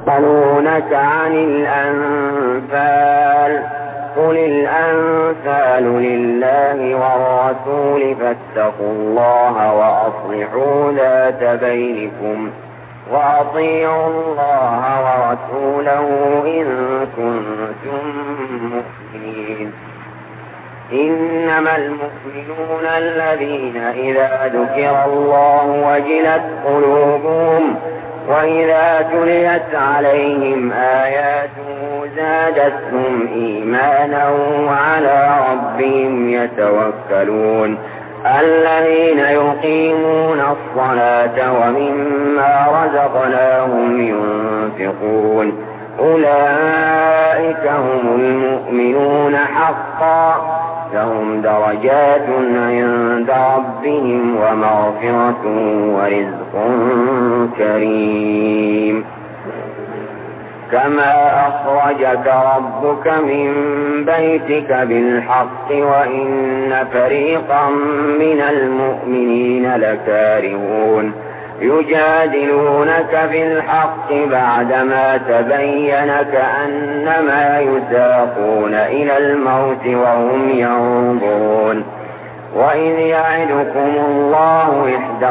يسألونك عن الأنفال قل الأنفال لله والرسول فاتقوا الله وأصلحوا ذات بينكم وأطيعوا الله ورسوله إن كنتم مؤمنين. إنما المؤمنون الذين إذا ذكر الله وجلت قلوبهم وإذا تليت عليهم آياته زادتهم إيمانا وعلى ربهم يتوكلون. الذين يقيمون الصلاة ومما رزقناهم ينفقون أولئك هم المؤمنون حقا لهم درجات عند ربهم ومغفرة ورزق كريم. كما أخرجك ربك من بيتك بالحق وإن فريقا من المؤمنين لكارهون يجادلونك في الحق بعدما تبين كأنما يساقون إلى الموت وهم ينظرون. وإذ يعدكم الله إحدى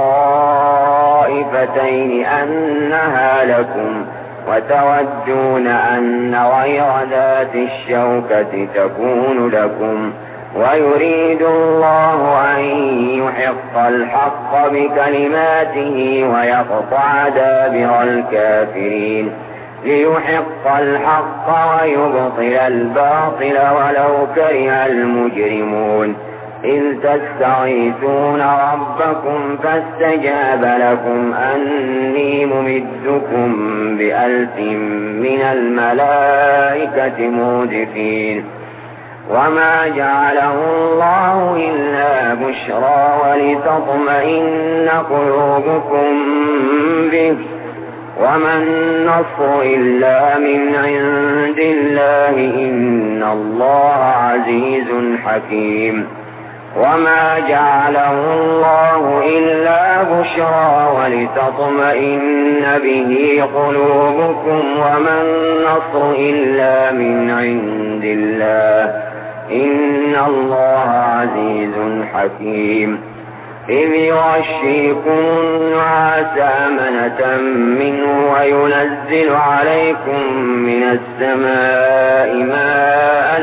الطائفتين أنها لكم وتودون أن غير ذات الشوكة تكون لكم ويريد الله أن يحق الحق بكلماته ويقطع دابر الكافرين ليحق الحق ويبطل الباطل ولو كره المجرمون. إذ تستغيثون ربكم فاستجاب لكم أني ممدكم ب1000 من الملائكة مردفين. وما جعله الله إلا بشرى ولتطمئن قلوبكم به وما النصر إلا من عند الله إن الله عزيز حكيم. وما جعله الله إلا بشرى ولتطمئن به قلوبكم وما النصر إلا من عند الله إن الله عزيز حكيم. إذ يغشيكم النعاس أمنة منه وينزل عليكم من السماء ماء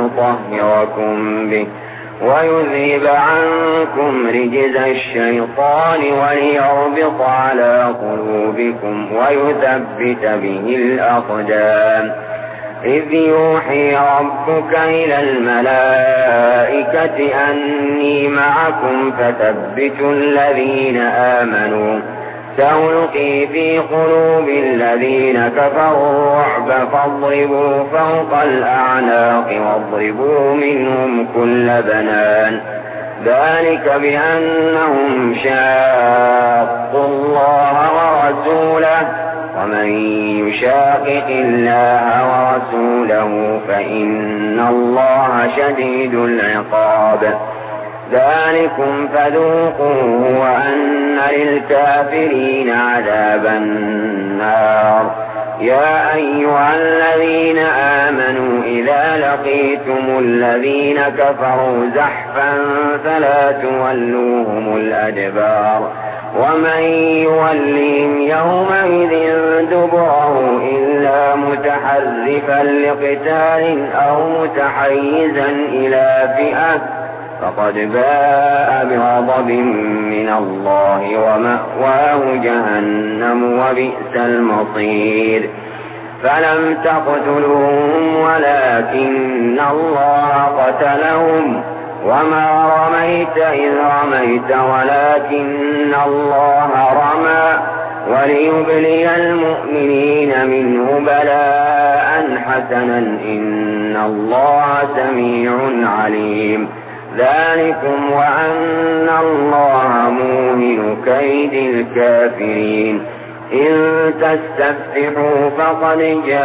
ليطهركم به ويذهب عنكم رجز الشيطان وليربط على قلوبكم ويثبت به الأقدام. إذ يوحي ربك إلى الملائكة أني معكم فثبتوا الذين آمنوا سألقي في قلوب الذين كفروا الرعب فاضربوا فوق الأعناق واضربوا منهم كل بنان. ذلك بأنهم شاقوا الله ورسوله ومن يشاقق الله ورسوله فإن الله شديد العقاب. ذلكم فذوقوه وأن للكافرين عذاب النار. يا أيها الذين آمنوا إذا لقيتم الذين كفروا زحفا فلا تولوهم الأدبار ومن يولهم يومئذ دبره إلا متحرفا لقتال أو متحيزا إلى فئة فقد باء بغضب من الله ومأواه جهنم وبئس المصير. فلم تقتلوهم ولكن الله قتلهم وما رميت إذ رميت ولكن الله رمى وليبلي المؤمنين منه بلاء حسنا إن الله سميع عليم. ذلكم وأن الله موهن كيد الكافرين. إن تستفتحوا فقد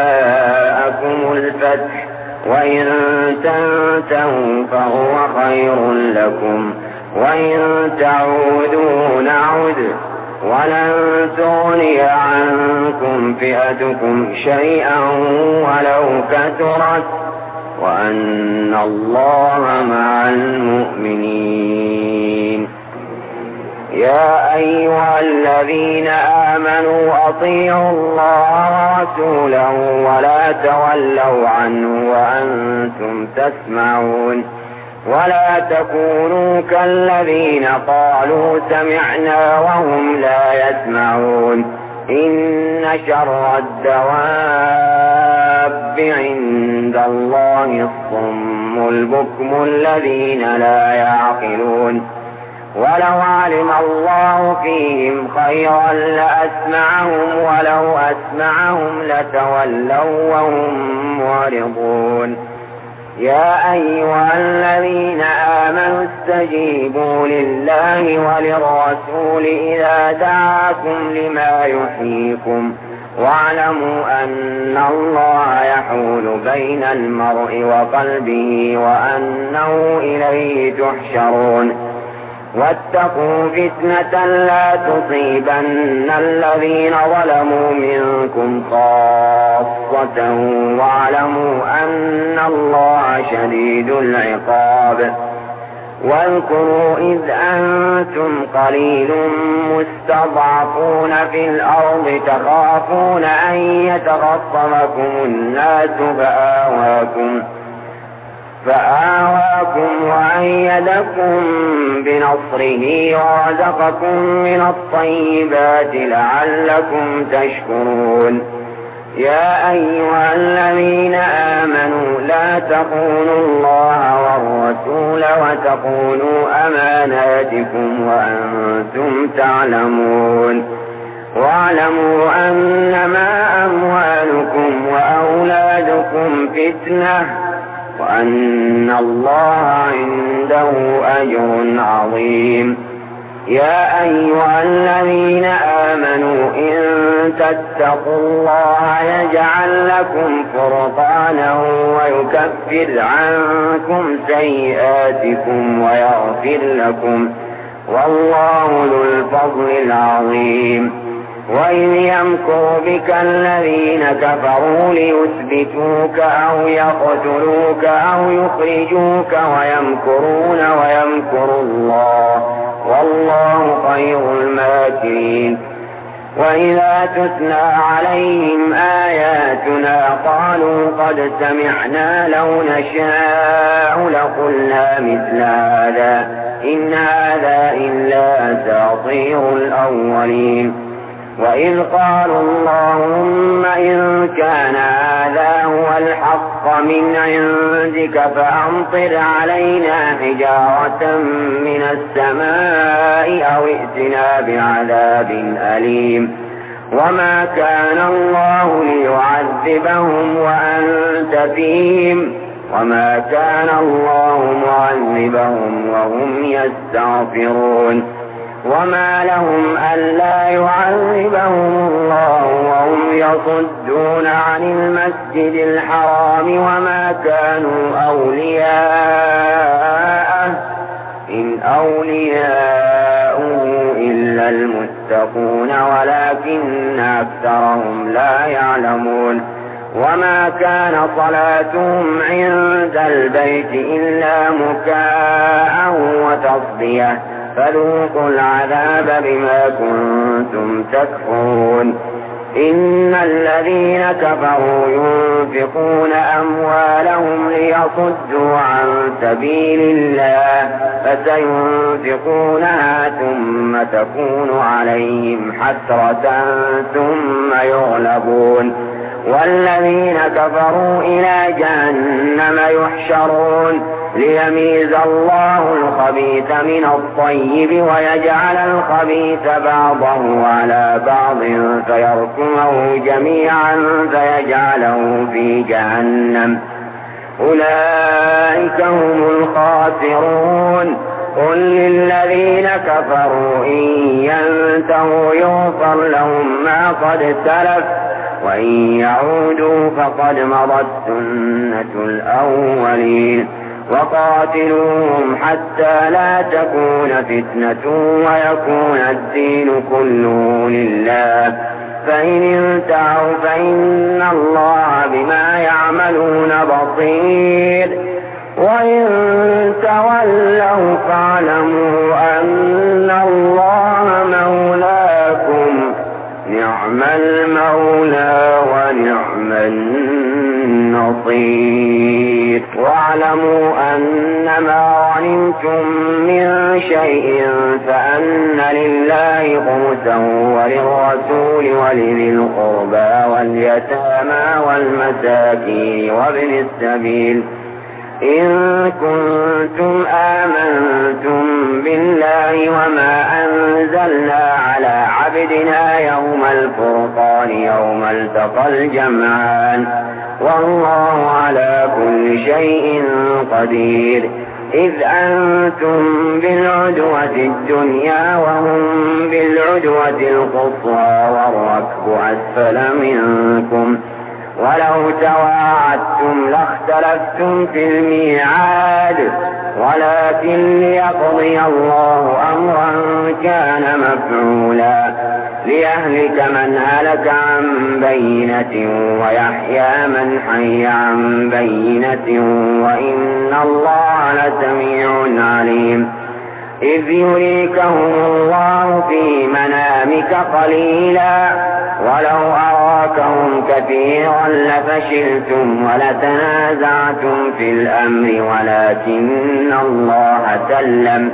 جاءكم الفتح وإن تنتهوا فهو خير لكم وإن تعودوا نعد ولن تغني عنكم فئتكم شيئا ولو كثرت وأن الله مع المؤمنين. يا أيها الذين آمنوا أطيعوا الله ورسوله ولا تولوا عنه وأنتم تسمعون ولا تكونوا كالذين قالوا سمعنا وهم لا يسمعون. إن شر الدواب عند الله الصم البكم الذين لا يعقلون. ولو علم الله فيهم خيرا لأسمعهم ولو أسمعهم لتولوا وهم معرضون. يا أيها الذين آمنوا استجيبوا لله وللرسول إذا دعاكم لما يحييكم واعلموا أن الله يحول بين المرء وقلبه وأنه إليه تحشرون. واتقوا فتنة لا تصيبن الذين ظلموا منكم خاصة واعلموا أن الله شديد العقاب. واذكروا إذ أنتم قليل مستضعفون في الأرض تخافون أن يتخطفكم الناس فآواكم وأيدكم بنصره ورزقكم من الطيبات لعلكم تشكرون. يا أيها الذين آمنوا لا تخونوا الله والرسول وتخونوا أماناتكم وأنتم تعلمون. واعلموا أنما أموالكم وأولادكم فتنة وأن الله عنده أجر عظيم. يا أيها الذين آمنوا إن تتقوا الله يجعل لكم فرقانا ويكفر عنكم سيئاتكم ويغفر لكم والله ذو الفضل العظيم. وإذ يمكر بك الذين كفروا ليثبتوك أو يقتلوك أو يخرجوك ويمكرون ويمكر الله والله خير الماكرين. وإذا تتلى عليهم آياتنا قالوا قد سمعنا لو نشاء لقلنا مثل هذا إن هذا إلا أساطير الأولين. وإذ قالوا اللهم إن كان هذا هو الحق من عندك فأمطر علينا حجارة من السماء أو ائتنا بعذاب أليم. وما كان الله ليعذبهم وأنت فيهم وما كان الله معذبهم وهم يستغفرون. وما لهم ألا يعذبهم الله وهم يصدون عن المسجد الحرام وما كانوا أولياءه إن أولياؤه إلا المتقون ولكن أكثرهم لا يعلمون. وما كان صلاتهم عند البيت إلا مكاء وتصدية فذوقوا العذاب بما كنتم تكفرون. إن الذين كفروا ينفقون أموالهم ليصدوا عن سبيل الله فسينفقونها ثم تكون عليهم حسرة ثم يغلبون والذين كفروا إلى جهنم يحشرون ليميز الله الخبيث من الطيب ويجعل الخبيث بعضه على بعض فيركمه جميعا فيجعله في جهنم أولئك هم الخاسرون. قل للذين كفروا إن ينتهوا يغفر لهم ما قد سلف وإن يعودوا فقد مضت سنة الأولين وقاتلوهم حتى لا تكون فتنة ويكون الدين كله لله، فإن انتهوا فإن الله بما يعملون بصير، وإن تولوا فاعلموا أن الله مولاكم، نعم المولى ونعم النصير. واعلموا أنما غنمتم من شيء فأن لله خمسه وللرسول ولذي القربى واليتامى والمساكين وابن السبيل إن كنتم آمنتم بالله وما أنزلنا على عبدنا يوم الفرقان يوم التقى الجمعان، والله على كل شيء قدير. إذ أنتم بالعدوة الدنيا وهم بالعدوة القصوى والركب أسفل منكم، ولو تواعدتم لاختلفتم في الميعاد، ولكن ليقضي الله أمرا كان مفعولا ليهلك من هلك عن بينة ويحيى من حي عن بينة، وإن الله لسميع عليم. إذ يريكهم الله في منامك قليلا ولو أراكهم كثيرا لفشلتم ولتنازعتم في الأمر ولكن الله سلم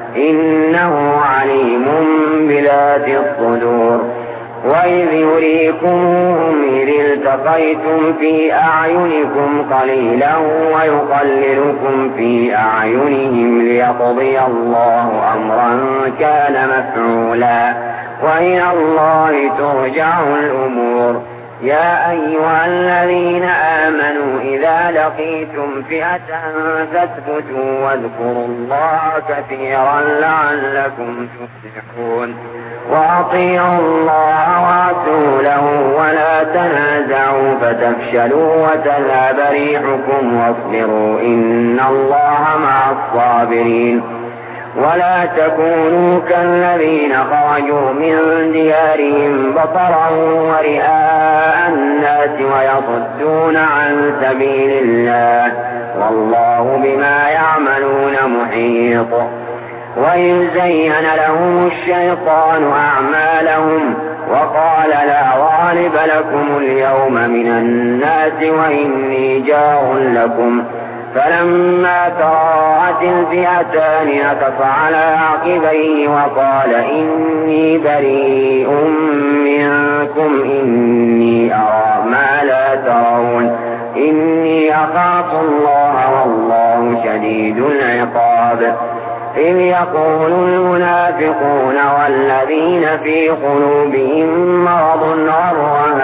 إنه عليم بذات الصدور. وإذ يريكمهم إذ التقيتم في أعينكم قليلا ويقللكم في أعينهم ليقضي الله أمرا كان مفعولا وإلى الله ترجع الأمور. يا أيها الذين آمنوا إذا لقيتم فئة فاثبتوا واذكروا الله كثيرا لعلكم تفلحون. وأطيعوا الله ورسوله ولا تنازعوا فتفشلوا وتذهب ريحكم واصبروا إن الله مع الصابرين. ولا تكونوا كالذين خرجوا من ديارهم بطرا ورئاء الناس ويصدون عن سبيل الله والله بما يعملون محيط. وإذ زين لهم الشيطان أعمالهم وقال لا غالب لكم اليوم من الناس وإني جار لكم، فلما تراءت الفئتان نكص على عقبيه وقال إني بريء منكم إني أرى ما لا ترون إني أخاف الله والله شديد العقاب. إذ يقول المنافقون والذين في قلوبهم مرض غر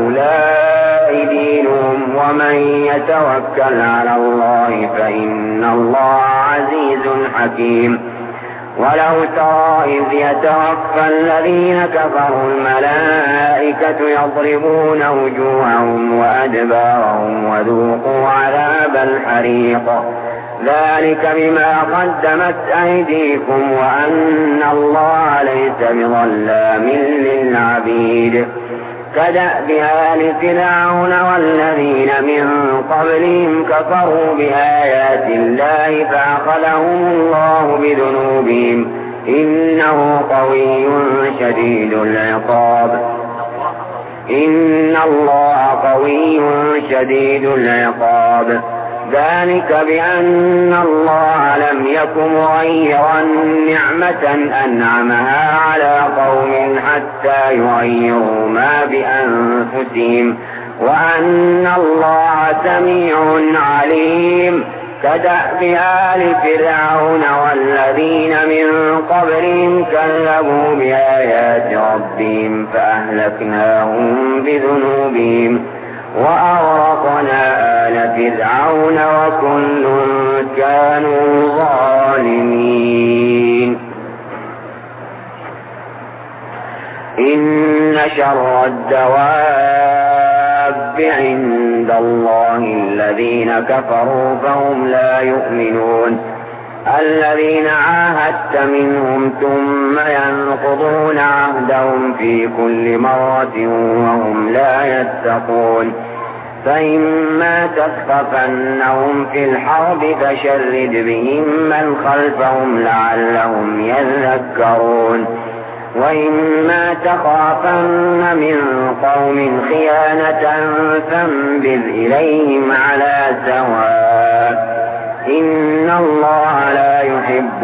هؤلاء دينهم ومن يتوكل على الله فإن الله عزيز حكيم. ولو ترى إذ يتوفى الذين كفروا الملائكة يضربون وجوههم وأدبارهم وذوقوا عذاب الحريق ذلك بما قدمت أيديكم وأن الله ليس بظلام للعبيد. كدأب آل فرعون والذين من قبلهم كفروا بآيات الله فأخذهم الله بذنوبهم إنه قوي شديد العقاب. إن الله قوي شديد العقاب. ذلك بأن الله لم يكن مغيرا نعمة أنعمها على قوم حتى يغيروا ما بأنفسهم وأن الله سميع عليم. كدأب آل فرعون والذين من قبلهم كذبوا بآيات ربهم فأهلكناهم بذنوبهم وأغرقنا آل فرعون وكل كانوا ظالمين. إن شر الدواب عند عند الله الذين كفروا فهم لا يؤمنون الذين عاهدت منهم ثم ينقضون عهدهم في كل مرة وهم لا يتقون فإما تثقفنهم في الحرب فشرد بهم من خلفهم لعلهم يذكرون وإما تخافن من قوم خيانة فانبذ إليهم على سواء إن الله لا يحب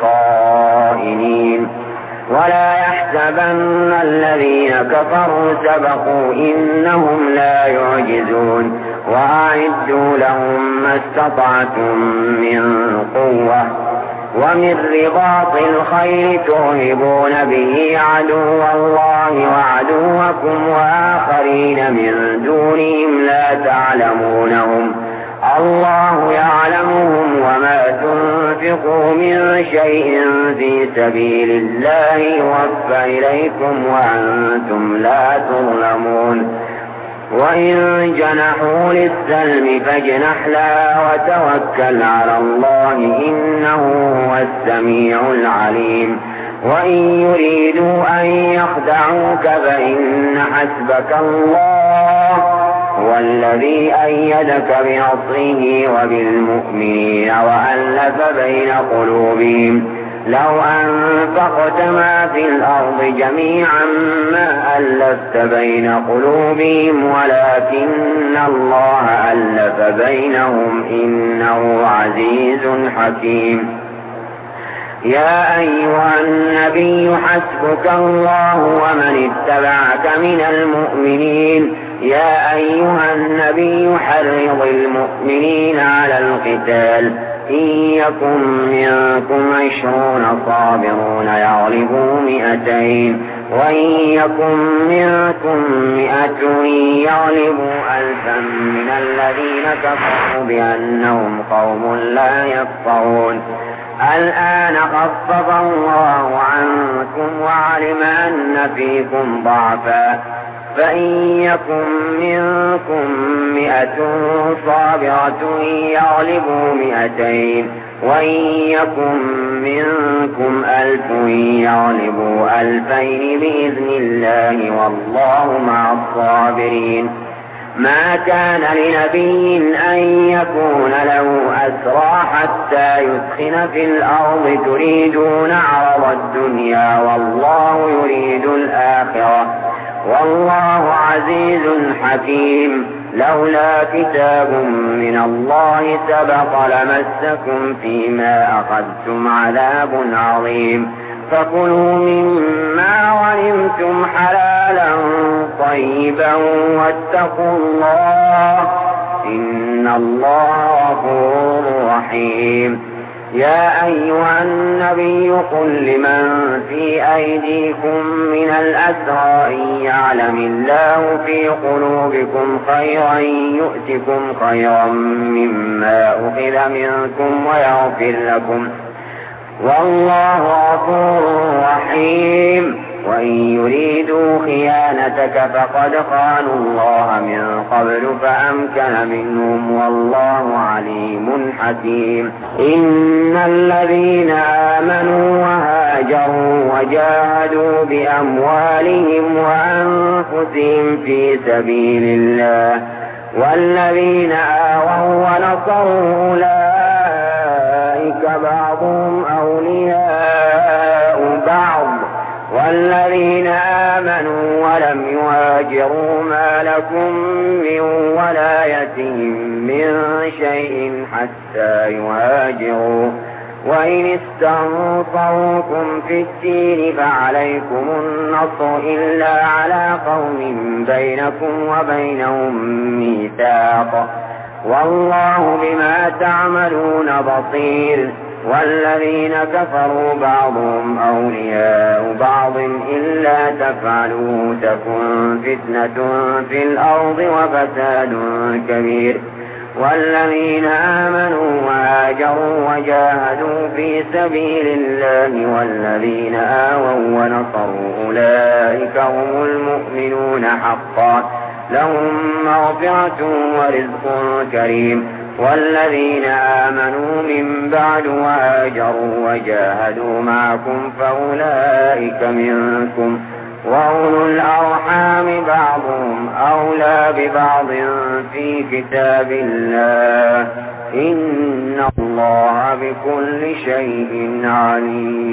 الخائنين ولا يحسبن الذين كفروا سبقوا إنهم لا يعجزون وأعدوا لهم ما استطعتم من قوة ومن رباط الخيل ترهبون به عدو الله وعدوكم وآخرين من دونهم لا تعلمونهم الله يعلمهم وما تنفقوا من شيء في سبيل الله يوفى إليكم وأنتم لا تظلمون وإن جنحوا للسلم فاجنح لها وتوكل على الله إنه هو السميع العليم وإن يريدوا أن يخدعوك فإن حسبك الله هو الذي أيدك بنصره وبالمؤمنين وألف بين قلوبهم لو أنفقت ما في الأرض جميعا ما ألفت بين قلوبهم ولكن الله ألف بينهم إنه عزيز حكيم يا أيها النبي حسبك الله ومن اتبعك من المؤمنين يا أيها النبي حرض المؤمنين على القتال إن يكن منكم 20 صابرون يغلبوا 200 وإن يكن منكم 100 يغلبوا 1000 من الذين كفروا بأنهم قوم لا يفقهون الآن خفف الله عنكم وعلم أن فيكم ضعفا فإن يكن منكم 100 صابرة يغلبوا 200 وإن يكن منكم 1000 يغلبوا 2000 بإذن الله والله مع الصابرين ما كان لنبي أن يكون له أسرى حتى يثخن في الأرض تريدون عرض الدنيا والله يريد الآخرة والله عزيز حكيم لولا كتاب من الله سبق لمسكم فيما أخذتم عذاب عظيم فكلوا مما غنمتم حلالا طيبا واتقوا الله إن الله غفور رحيم يا أيها النبي قل لمن في أيديكم من الأسرى إن يعلم الله في قلوبكم خيرا يؤتكم خيرا مما أخذ منكم ويغفر لكم والله غفور رحيم وإن يريدوا خيانتك فقد خانوا الله من قبل فأمكن منهم والله عليم حكيم إن الذين آمنوا وهاجروا وجاهدوا بأموالهم وأنفسهم في سبيل الله والذين آووا ونصروا أولئك بعضهم أولياء بعض والذين آمنوا ولم يهاجروا ما لكم من ولايتهم من شيء حتى يهاجروا وإن استنصروكم في الدين فعليكم النصر إلا على قوم بينكم وبينهم ميثاق والله بما تعملون بصير والذين كفروا بعضهم أولياء بعض إلا تفعلوا تكن فتنة في الأرض وفساد كبير والذين آمنوا وهاجروا وجاهدوا في سبيل الله والذين آووا ونصروا أولئك هم المؤمنون حقا لهم مغفرة ورزق كريم. والذين آمنوا من بعد وهاجروا وجاهدوا معكم فأولئك منكم، وأولو الأرحام بعضهم أولى ببعض في كتاب الله، إن الله بكل شيء عليم.